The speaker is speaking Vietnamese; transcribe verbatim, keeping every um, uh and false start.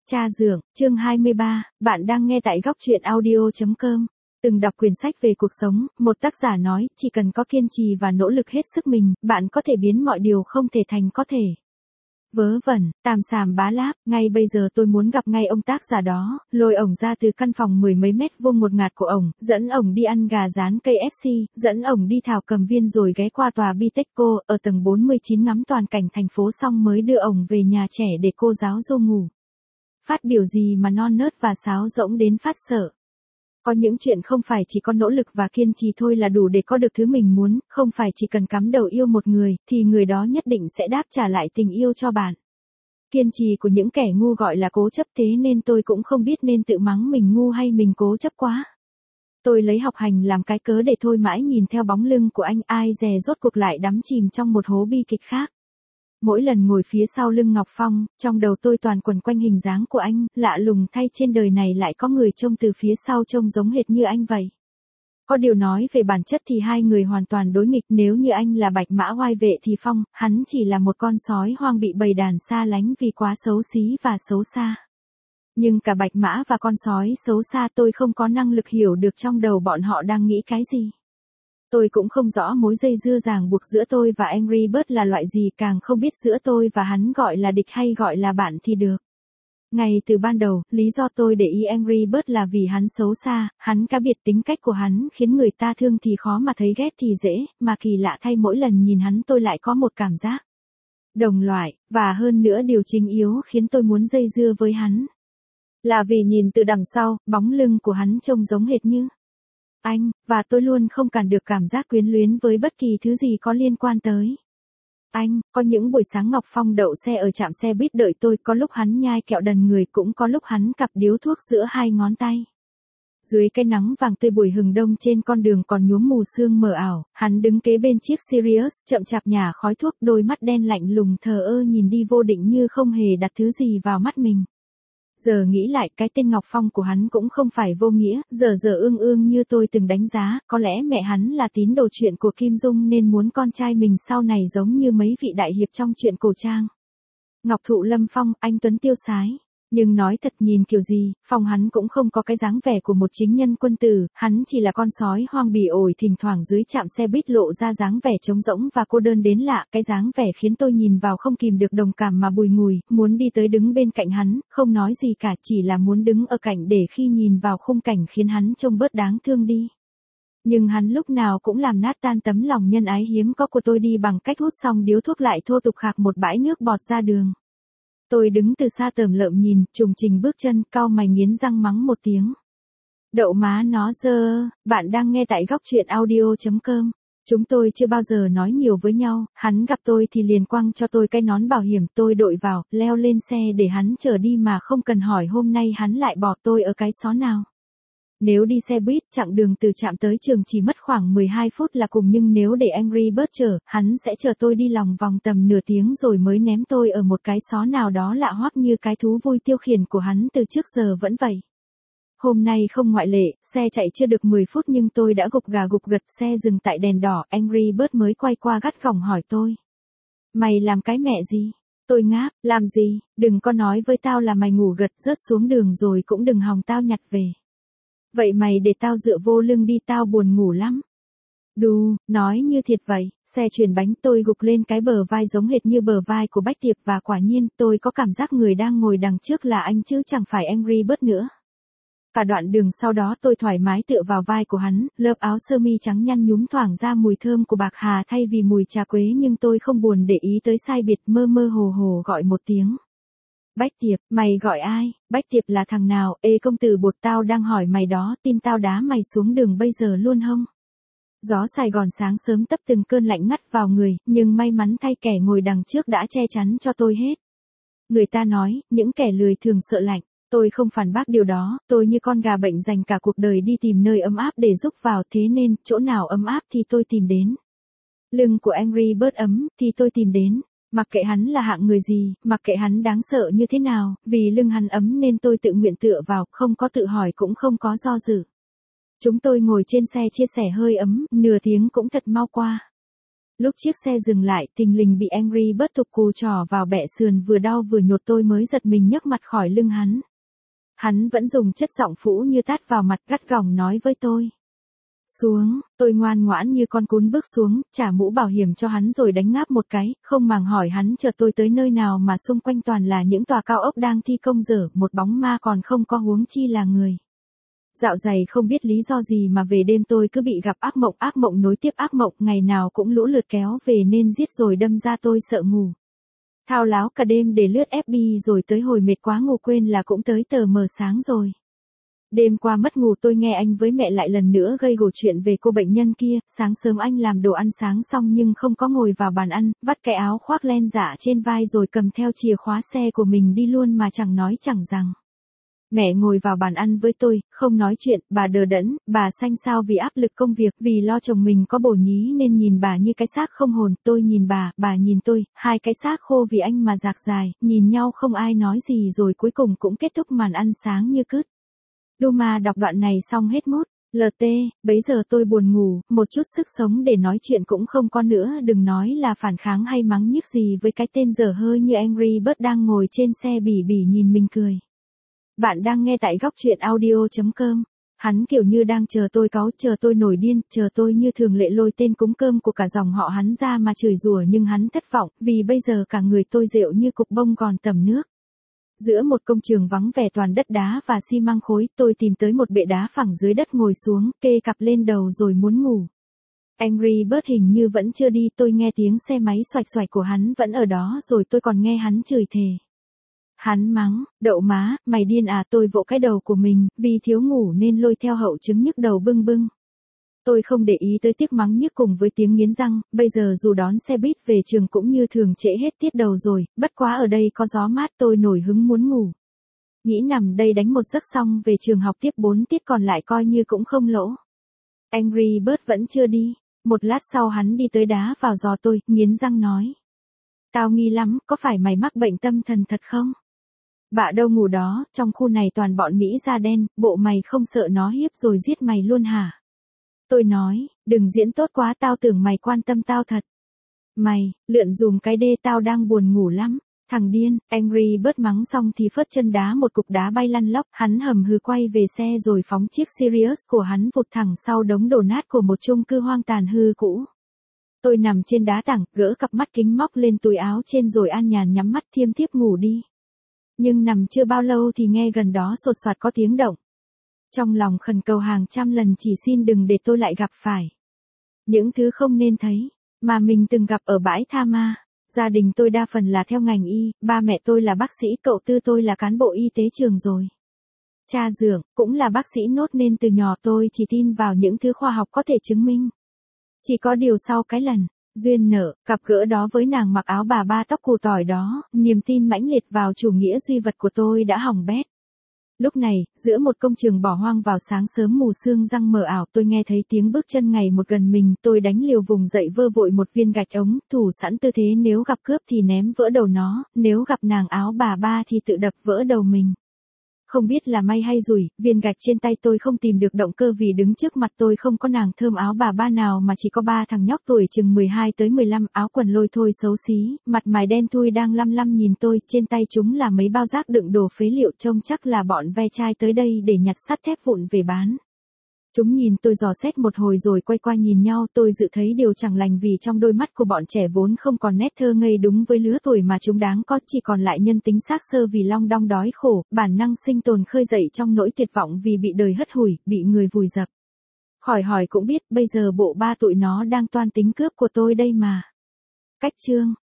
Cha dượng, chương hai mươi ba, bạn đang nghe tại góc truyện audio chấm com. Từng đọc quyển sách về cuộc sống, một tác giả nói, chỉ cần có kiên trì và nỗ lực hết sức mình, bạn có thể biến mọi điều không thể thành có thể. Vớ vẩn, tàm xàm bá láp, ngay bây giờ tôi muốn gặp ngay ông tác giả đó, lôi ổng ra từ căn phòng mười mấy mét vuông một ngạt của ổng, dẫn ổng đi ăn gà rán ca ép xê, dẫn ổng đi thảo cầm viên rồi ghé qua tòa Bitexco, ở tầng bốn mươi chín ngắm toàn cảnh thành phố xong mới đưa ổng về nhà trẻ để cô giáo dô ngủ. Phát biểu gì mà non nớt và sáo rỗng đến phát sợ. Có những chuyện không phải chỉ có nỗ lực và kiên trì thôi là đủ để có được thứ mình muốn, không phải chỉ cần cắm đầu yêu một người, thì người đó nhất định sẽ đáp trả lại tình yêu cho bạn. Kiên trì của những kẻ ngu gọi là cố chấp, thế nên tôi cũng không biết nên tự mắng mình ngu hay mình cố chấp quá. Tôi lấy học hành làm cái cớ để thôi mãi nhìn theo bóng lưng của anh, ai dè rốt cuộc lại đắm chìm trong một hố bi kịch khác. Mỗi lần ngồi phía sau lưng Ngọc Phong, trong đầu tôi toàn quẩn quanh hình dáng của anh, lạ lùng thay trên đời này lại có người trông từ phía sau trông giống hệt như anh vậy. Có điều nói về bản chất thì hai người hoàn toàn đối nghịch, nếu như anh là bạch mã oai vệ thì Phong, hắn chỉ là một con sói hoang bị bầy đàn xa lánh vì quá xấu xí và xấu xa. Nhưng cả bạch mã và con sói xấu xa tôi không có năng lực hiểu được trong đầu bọn họ đang nghĩ cái gì. Tôi cũng không rõ mối dây dưa ràng buộc giữa tôi và Angry Bird là loại gì, càng không biết giữa tôi và hắn gọi là địch hay gọi là bạn thì được. Ngay từ ban đầu, lý do tôi để ý Angry Bird là vì hắn xấu xa, hắn cá biệt, tính cách của hắn khiến người ta thương thì khó mà thấy ghét thì dễ, mà kỳ lạ thay mỗi lần nhìn hắn tôi lại có một cảm giác đồng loại, và hơn nữa điều chính yếu khiến tôi muốn dây dưa với hắn là vì nhìn từ đằng sau, bóng lưng của hắn trông giống hệt như anh, và tôi luôn không cản được cảm giác quyến luyến với bất kỳ thứ gì có liên quan tới anh. Có những buổi sáng Ngọc Phong đậu xe ở trạm xe buýt đợi tôi, có lúc hắn nhai kẹo đần người, cũng có lúc hắn cặp điếu thuốc giữa hai ngón tay. Dưới cái nắng vàng tươi buổi hừng đông trên con đường còn nhuốm mù sương mờ ảo, hắn đứng kế bên chiếc Sirius, chậm chạp nhả khói thuốc, đôi mắt đen lạnh lùng thờ ơ nhìn đi vô định như không hề đặt thứ gì vào mắt mình. Giờ nghĩ lại, cái tên Ngọc Phong của hắn cũng không phải vô nghĩa, giờ giờ ương ương như tôi từng đánh giá, có lẽ mẹ hắn là tín đồ chuyện của Kim Dung nên muốn con trai mình sau này giống như mấy vị đại hiệp trong truyện cổ trang. Ngọc Thụ Lâm Phong, anh tuấn tiêu sái. Nhưng nói thật, nhìn kiểu gì, Phong hắn cũng không có cái dáng vẻ của một chính nhân quân tử, hắn chỉ là con sói hoang bỉ ổi, thỉnh thoảng dưới trạm xe buýt lộ ra dáng vẻ trống rỗng và cô đơn đến lạ, cái dáng vẻ khiến tôi nhìn vào không kìm được đồng cảm mà bùi ngùi, muốn đi tới đứng bên cạnh hắn, không nói gì cả, chỉ là muốn đứng ở cạnh để khi nhìn vào khung cảnh khiến hắn trông bớt đáng thương đi. Nhưng hắn lúc nào cũng làm nát tan tấm lòng nhân ái hiếm có của tôi đi bằng cách hút xong điếu thuốc lại thô tục khạc một bãi nước bọt ra đường. Tôi đứng từ xa tởm lợm nhìn, trùng trình bước chân, cau mày nghiến răng mắng một tiếng. Đậu má nó dơ, bạn đang nghe tại góc truyện audio chấm com. Chúng tôi chưa bao giờ nói nhiều với nhau, hắn gặp tôi thì liền quăng cho tôi cái nón bảo hiểm, tôi đội vào, leo lên xe để hắn chở đi mà không cần hỏi hôm nay hắn lại bỏ tôi ở cái xó nào. Nếu đi xe buýt, chặng đường từ trạm tới trường chỉ mất khoảng mười hai phút là cùng, nhưng nếu để Angry Bird chở, hắn sẽ chở tôi đi lòng vòng tầm nửa tiếng rồi mới ném tôi ở một cái xó nào đó lạ hoắc như cái thú vui tiêu khiển của hắn từ trước giờ vẫn vậy. Hôm nay không ngoại lệ, xe chạy chưa được mười phút nhưng tôi đã gục gà gục gật, xe dừng tại đèn đỏ, Angry Bird mới quay qua gắt gỏng hỏi tôi. Mày làm cái mẹ gì? Tôi ngáp, làm gì, đừng có nói với tao là mày ngủ gật rớt xuống đường rồi cũng đừng hòng tao nhặt về. Vậy mày để tao dựa vô lưng đi, tao buồn ngủ lắm. Đù, nói như thiệt vậy, xe chuyển bánh, tôi gục lên cái bờ vai giống hệt như bờ vai của Bách Tiệp và quả nhiên tôi có cảm giác người đang ngồi đằng trước là anh chứ chẳng phải Angry Bird nữa. Cả đoạn đường sau đó tôi thoải mái tựa vào vai của hắn, lớp áo sơ mi trắng nhăn nhúm thoảng ra mùi thơm của bạc hà thay vì mùi trà quế, nhưng tôi không buồn để ý tới sai biệt, mơ mơ hồ hồ gọi một tiếng. Bách Tiệp, mày gọi ai? Bách Tiệp là thằng nào? Ê công tử bột, tao đang hỏi mày đó, tin tao đá mày xuống đường bây giờ luôn hông? Gió Sài Gòn sáng sớm tấp từng cơn lạnh ngắt vào người, nhưng may mắn thay kẻ ngồi đằng trước đã che chắn cho tôi hết. Người ta nói, những kẻ lười thường sợ lạnh. Tôi không phản bác điều đó, tôi như con gà bệnh dành cả cuộc đời đi tìm nơi ấm áp để rúc vào, thế nên, chỗ nào ấm áp thì tôi tìm đến. Lưng của Angry Bird ấm, thì tôi tìm đến. Mặc kệ hắn là hạng người gì, mặc kệ hắn đáng sợ như thế nào, vì lưng hắn ấm nên tôi tự nguyện tựa vào, không có tự hỏi cũng không có do dự. Chúng tôi ngồi trên xe chia sẻ hơi ấm, nửa tiếng cũng thật mau qua. Lúc chiếc xe dừng lại, thình lình bị Angry Bird thục cù trỏ vào bẹ sườn vừa đau vừa nhột, tôi mới giật mình nhấc mặt khỏi lưng hắn. Hắn vẫn dùng chất giọng phũ như tát vào mặt, gắt gỏng nói với tôi. Xuống, tôi ngoan ngoãn như con cún bước xuống, trả mũ bảo hiểm cho hắn rồi đánh ngáp một cái, không màng hỏi hắn chở tôi tới nơi nào mà xung quanh toàn là những tòa cao ốc đang thi công dở, một bóng ma còn không có, huống chi là người. Dạo dày không biết lý do gì mà về đêm tôi cứ bị gặp ác mộng, ác mộng nối tiếp ác mộng, ngày nào cũng lũ lượt kéo về nên giết rồi đâm ra tôi sợ ngủ. Thao láo cả đêm để lướt ép bê rồi tới hồi mệt quá ngủ quên là cũng tới tờ mờ sáng rồi. Đêm qua mất ngủ tôi nghe anh với mẹ lại lần nữa gây gổ chuyện về cô bệnh nhân kia, sáng sớm anh làm đồ ăn sáng xong nhưng không có ngồi vào bàn ăn, vắt cái áo khoác len dạ trên vai rồi cầm theo chìa khóa xe của mình đi luôn mà chẳng nói chẳng rằng. Mẹ ngồi vào bàn ăn với tôi, không nói chuyện, bà đờ đẫn, bà xanh xao vì áp lực công việc, vì lo chồng mình có bổ nhí nên nhìn bà như cái xác không hồn, tôi nhìn bà, bà nhìn tôi, hai cái xác khô vì anh mà rạc dài, nhìn nhau không ai nói gì rồi cuối cùng cũng kết thúc màn ăn sáng như cứt. Duma đọc đoạn này xong hết mút. lờ tê, bấy giờ tôi buồn ngủ, một chút sức sống để nói chuyện cũng không có nữa, đừng nói là phản kháng hay mắng nhiếc gì với cái tên dở hơi như Angry Bird đang ngồi trên xe bỉ bỉ nhìn mình cười. Bạn đang nghe tại góc truyện audio chấm com. Hắn kiểu như đang chờ tôi cáu, chờ tôi nổi điên, chờ tôi như thường lệ lôi tên cúng cơm của cả dòng họ hắn ra mà chửi rủa, nhưng hắn thất vọng, vì bây giờ cả người tôi rệu như cục bông gòn tầm nước. Giữa một công trường vắng vẻ toàn đất đá và xi măng khối, tôi tìm tới một bệ đá phẳng dưới đất ngồi xuống, kê cặp lên đầu rồi muốn ngủ. Angry Bird hình như vẫn chưa đi, tôi nghe tiếng xe máy xoạch xoạch của hắn vẫn ở đó rồi tôi còn nghe hắn chửi thề. Hắn mắng, đậu má, mày điên à, tôi vỗ cái đầu của mình, vì thiếu ngủ nên lôi theo hậu chứng nhức đầu bưng bưng. Tôi không để ý tới tiếc mắng nhức cùng với tiếng nghiến răng, bây giờ dù đón xe buýt về trường cũng như thường trễ hết tiết đầu rồi, bất quá ở đây có gió mát tôi nổi hứng muốn ngủ. Nghĩ nằm đây đánh một giấc xong về trường học tiếp bốn tiết còn lại coi như cũng không lỗ. Angry Bird vẫn chưa đi, một lát sau hắn đi tới đá vào giò tôi, nghiến răng nói. Tao nghi lắm, có phải mày mắc bệnh tâm thần thật không? Bạ đâu ngủ đó, trong khu này toàn bọn Mỹ da đen, bộ mày không sợ nó hiếp rồi giết mày luôn hả? Tôi nói, đừng diễn tốt quá, tao tưởng mày quan tâm tao thật. Mày, lượn dùm cái đê, tao đang buồn ngủ lắm. Thằng điên, Angry Bird mắng xong thì phớt chân đá một cục đá bay lăn lóc, hắn hầm hừ quay về xe rồi phóng chiếc Sirius của hắn vụt thẳng sau đống đổ nát của một chung cư hoang tàn hư cũ. Tôi nằm trên đá tảng, gỡ cặp mắt kính móc lên túi áo trên rồi an nhàn nhắm mắt thiêm thiếp ngủ đi. Nhưng nằm chưa bao lâu thì nghe gần đó sột soạt có tiếng động. Trong lòng khẩn cầu hàng trăm lần chỉ xin đừng để tôi lại gặp phải những thứ không nên thấy, mà mình từng gặp ở bãi tha ma. Gia đình tôi đa phần là theo ngành y, ba mẹ tôi là bác sĩ, cậu tư tôi là cán bộ y tế trường rồi. Cha dượng, cũng là bác sĩ nốt nên từ nhỏ tôi chỉ tin vào những thứ khoa học có thể chứng minh. Chỉ có điều sau cái lần duyên nợ, gặp gỡ đó với nàng mặc áo bà ba tóc cù tỏi đó, niềm tin mãnh liệt vào chủ nghĩa duy vật của tôi đã hỏng bét. Lúc này, giữa một công trường bỏ hoang vào sáng sớm mù sương răng mờ ảo, tôi nghe thấy tiếng bước chân ngày một gần mình, tôi đánh liều vùng dậy vơ vội một viên gạch ống, thủ sẵn tư thế nếu gặp cướp thì ném vỡ đầu nó, nếu gặp nàng áo bà ba thì tự đập vỡ đầu mình. Không biết là may hay rủi, viên gạch trên tay tôi không tìm được động cơ vì đứng trước mặt tôi không có nàng thơm áo bà ba nào mà chỉ có ba thằng nhóc tuổi chừng mười hai tới mười lăm, áo quần lôi thôi xấu xí, mặt mày đen thui đang lăm lăm nhìn tôi, trên tay chúng là mấy bao rác đựng đồ phế liệu, trông chắc là bọn ve chai tới đây để nhặt sắt thép vụn về bán. Chúng nhìn tôi dò xét một hồi rồi quay qua nhìn nhau, tôi dự thấy điều chẳng lành vì trong đôi mắt của bọn trẻ vốn không còn nét thơ ngây đúng với lứa tuổi mà chúng đáng có, chỉ còn lại nhân tính xác sơ vì long đong đói khổ, bản năng sinh tồn khơi dậy trong nỗi tuyệt vọng vì bị đời hất hủi, bị người vùi dập. Khỏi hỏi cũng biết, bây giờ bộ ba tụi nó đang toan tính cướp của tôi đây mà. Cách chương